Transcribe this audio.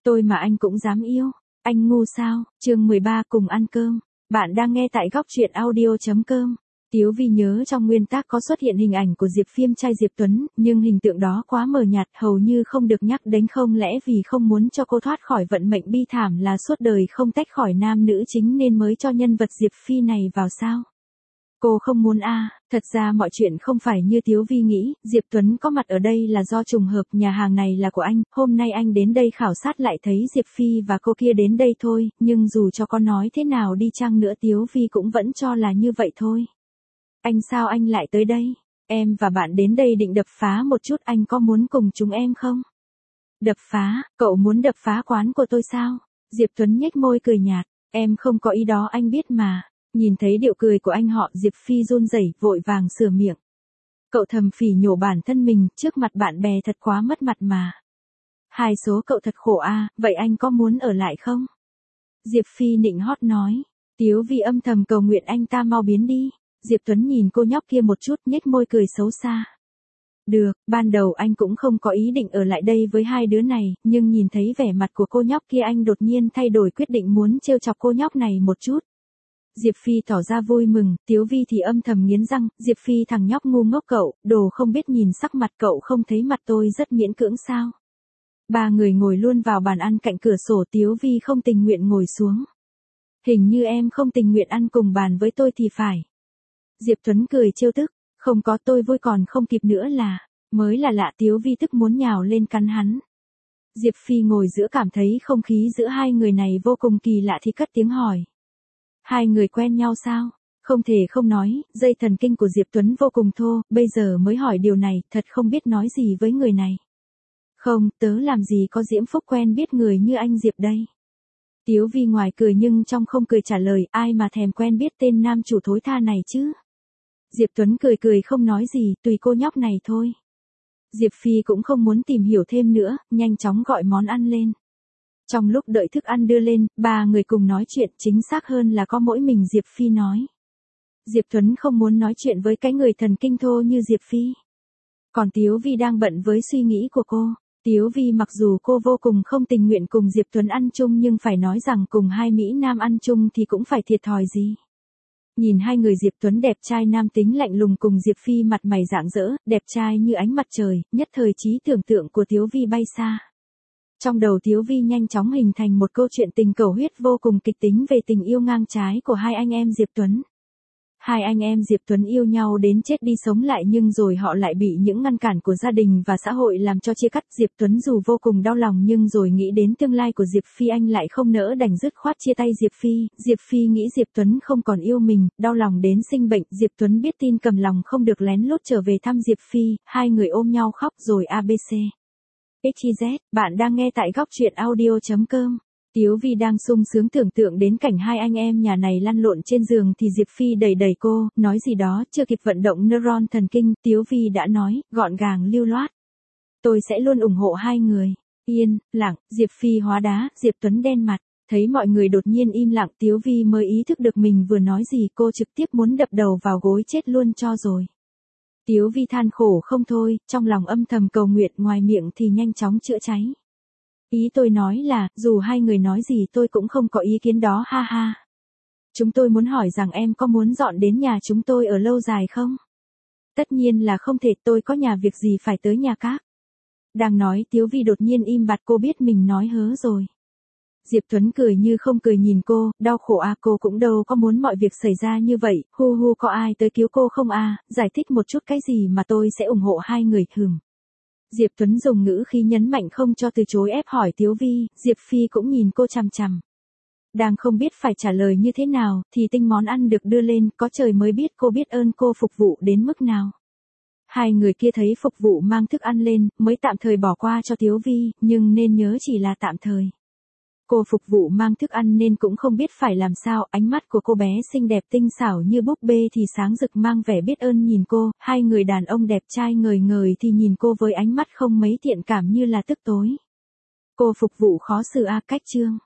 Tôi mà anh cũng dám yêu. Anh ngu sao? Chương 13 cùng ăn cơm. Bạn đang nghe tại góc truyện audio.com. Tiếu Vi nhớ trong nguyên tác có xuất hiện hình ảnh của Diệp Phiêm trai Diệp Tuấn, nhưng hình tượng đó quá mờ nhạt, hầu như không được nhắc đến, không lẽ vì không muốn cho cô thoát khỏi vận mệnh bi thảm là suốt đời không tách khỏi nam nữ chính nên mới cho nhân vật Diệp Phi này vào sao? Cô không muốn thật ra mọi chuyện không phải như Tiếu Vi nghĩ, Diệp Tuấn có mặt ở đây là do trùng hợp, nhà hàng này là của anh, hôm nay anh đến đây khảo sát lại thấy Diệp Phi và cô kia đến đây thôi, nhưng dù cho có nói thế nào đi chăng nữa Tiếu Vi cũng vẫn cho là như vậy thôi. Sao anh lại tới đây? Em và bạn đến đây định đập phá một chút, anh có muốn cùng chúng em không? Đập phá, cậu muốn đập phá quán của tôi sao? Diệp Tuấn nhếch môi cười nhạt, em không có ý đó anh biết mà. Nhìn thấy điệu cười của anh họ, Diệp Phi run rẩy, vội vàng sửa miệng. Cậu thầm phỉ nhổ bản thân mình, trước mặt bạn bè thật quá mất mặt mà. Hai số cậu thật khổ vậy anh có muốn ở lại không? Diệp Phi nịnh hót nói. Tiếu Vi âm thầm cầu nguyện anh ta mau biến đi. Diệp Tuấn nhìn cô nhóc kia một chút, nhếch môi cười xấu xa. Được, ban đầu anh cũng không có ý định ở lại đây với hai đứa này, nhưng nhìn thấy vẻ mặt của cô nhóc kia anh đột nhiên thay đổi quyết định muốn trêu chọc cô nhóc này một chút. Diệp Phi tỏ ra vui mừng, Tiếu Vi thì âm thầm nghiến răng, Diệp Phi thằng nhóc ngu ngốc cậu, đồ không biết nhìn sắc mặt, cậu không thấy mặt tôi rất miễn cưỡng sao? Ba người ngồi luôn vào bàn ăn cạnh cửa sổ, Tiếu Vi không tình nguyện ngồi xuống. Hình như em không tình nguyện ăn cùng bàn với tôi thì phải. Diệp Tuấn cười trêu tức, không có, tôi vui còn không kịp nữa là, mới là lạ. Tiếu Vi tức muốn nhào lên cắn hắn. Diệp Phi ngồi giữa cảm thấy không khí giữa hai người này vô cùng kỳ lạ thì cất tiếng hỏi. Hai người quen nhau sao? Không thể không nói, dây thần kinh của Diệp Tuấn vô cùng thô, bây giờ mới hỏi điều này, thật không biết nói gì với người này. Không, tớ làm gì có diễm phúc quen biết người như anh Diệp đây. Tiếu Vi ngoài cười nhưng trong không cười trả lời, ai mà thèm quen biết tên nam chủ thối tha này chứ. Diệp Tuấn cười cười không nói gì, tùy cô nhóc này thôi. Diệp Phi cũng không muốn tìm hiểu thêm nữa, nhanh chóng gọi món ăn lên. Trong lúc đợi thức ăn đưa lên, ba người cùng nói chuyện, chính xác hơn là có mỗi mình Diệp Phi nói. Diệp Tuấn không muốn nói chuyện với cái người thần kinh thô như Diệp Phi. Còn Tiếu Vi đang bận với suy nghĩ của cô. Tiếu Vi mặc dù cô vô cùng không tình nguyện cùng Diệp Tuấn ăn chung nhưng phải nói rằng cùng hai Mỹ Nam ăn chung thì cũng phải thiệt thòi gì. Nhìn hai người Diệp Tuấn đẹp trai nam tính lạnh lùng cùng Diệp Phi mặt mày rạng rỡ, đẹp trai như ánh mặt trời, nhất thời trí tưởng tượng của Tiếu Vi bay xa. Trong đầu Tiếu Vi nhanh chóng hình thành một câu chuyện tình cầu huyết vô cùng kịch tính về tình yêu ngang trái của hai anh em Diệp Tuấn. Hai anh em Diệp Tuấn yêu nhau đến chết đi sống lại nhưng rồi họ lại bị những ngăn cản của gia đình và xã hội làm cho chia cắt. Diệp Tuấn dù vô cùng đau lòng nhưng rồi nghĩ đến tương lai của Diệp Phi anh lại không nỡ đành dứt khoát chia tay Diệp Phi. Diệp Phi nghĩ Diệp Tuấn không còn yêu mình, đau lòng đến sinh bệnh. Diệp Tuấn biết tin cầm lòng không được lén lút trở về thăm Diệp Phi, hai người ôm nhau khóc rồi ABC. XYZ, bạn đang nghe tại góc truyện audio.com. Tiếu Vi đang sung sướng tưởng tượng đến cảnh hai anh em nhà này lăn lộn trên giường thì Diệp Phi đẩy cô, nói gì đó, chưa kịp vận động neuron thần kinh, Tiếu Vi đã nói, gọn gàng lưu loát. Tôi sẽ luôn ủng hộ hai người. Yên lặng, Diệp Phi hóa đá, Diệp Tuấn đen mặt, thấy mọi người đột nhiên im lặng, Tiếu Vi mới ý thức được mình vừa nói gì, cô trực tiếp muốn đập đầu vào gối chết luôn cho rồi. Tiếu Vi than khổ không thôi, trong lòng âm thầm cầu nguyện, ngoài miệng thì nhanh chóng chữa cháy. Ý tôi nói là, dù hai người nói gì tôi cũng không có ý kiến đó, ha ha. Chúng tôi muốn hỏi rằng em có muốn dọn đến nhà chúng tôi ở lâu dài không? Tất nhiên là không thể, tôi có nhà việc gì phải tới nhà các. Đang nói Tiếu Vi đột nhiên im bặt, cô biết mình nói hớ rồi. Diệp Tuấn cười như không cười nhìn cô, đau khổ cô cũng đâu có muốn mọi việc xảy ra như vậy, hu có ai tới cứu cô không giải thích một chút cái gì mà tôi sẽ ủng hộ hai người, Diệp Tuấn dùng ngữ khí nhấn mạnh không cho từ chối ép hỏi Tiếu Vi, Diệp Phi cũng nhìn cô chằm chằm. Đang không biết phải trả lời như thế nào, thì tinh món ăn được đưa lên, có trời mới biết cô biết ơn cô phục vụ đến mức nào. Hai người kia thấy phục vụ mang thức ăn lên, mới tạm thời bỏ qua cho Tiếu Vi, nhưng nên nhớ chỉ là tạm thời. Cô phục vụ mang thức ăn nên cũng không biết phải làm sao, ánh mắt của cô bé xinh đẹp tinh xảo như búp bê thì sáng rực mang vẻ biết ơn nhìn cô, hai người đàn ông đẹp trai ngời ngời thì nhìn cô với ánh mắt không mấy thiện cảm như là tức tối. Cô phục vụ khó xử cách chương.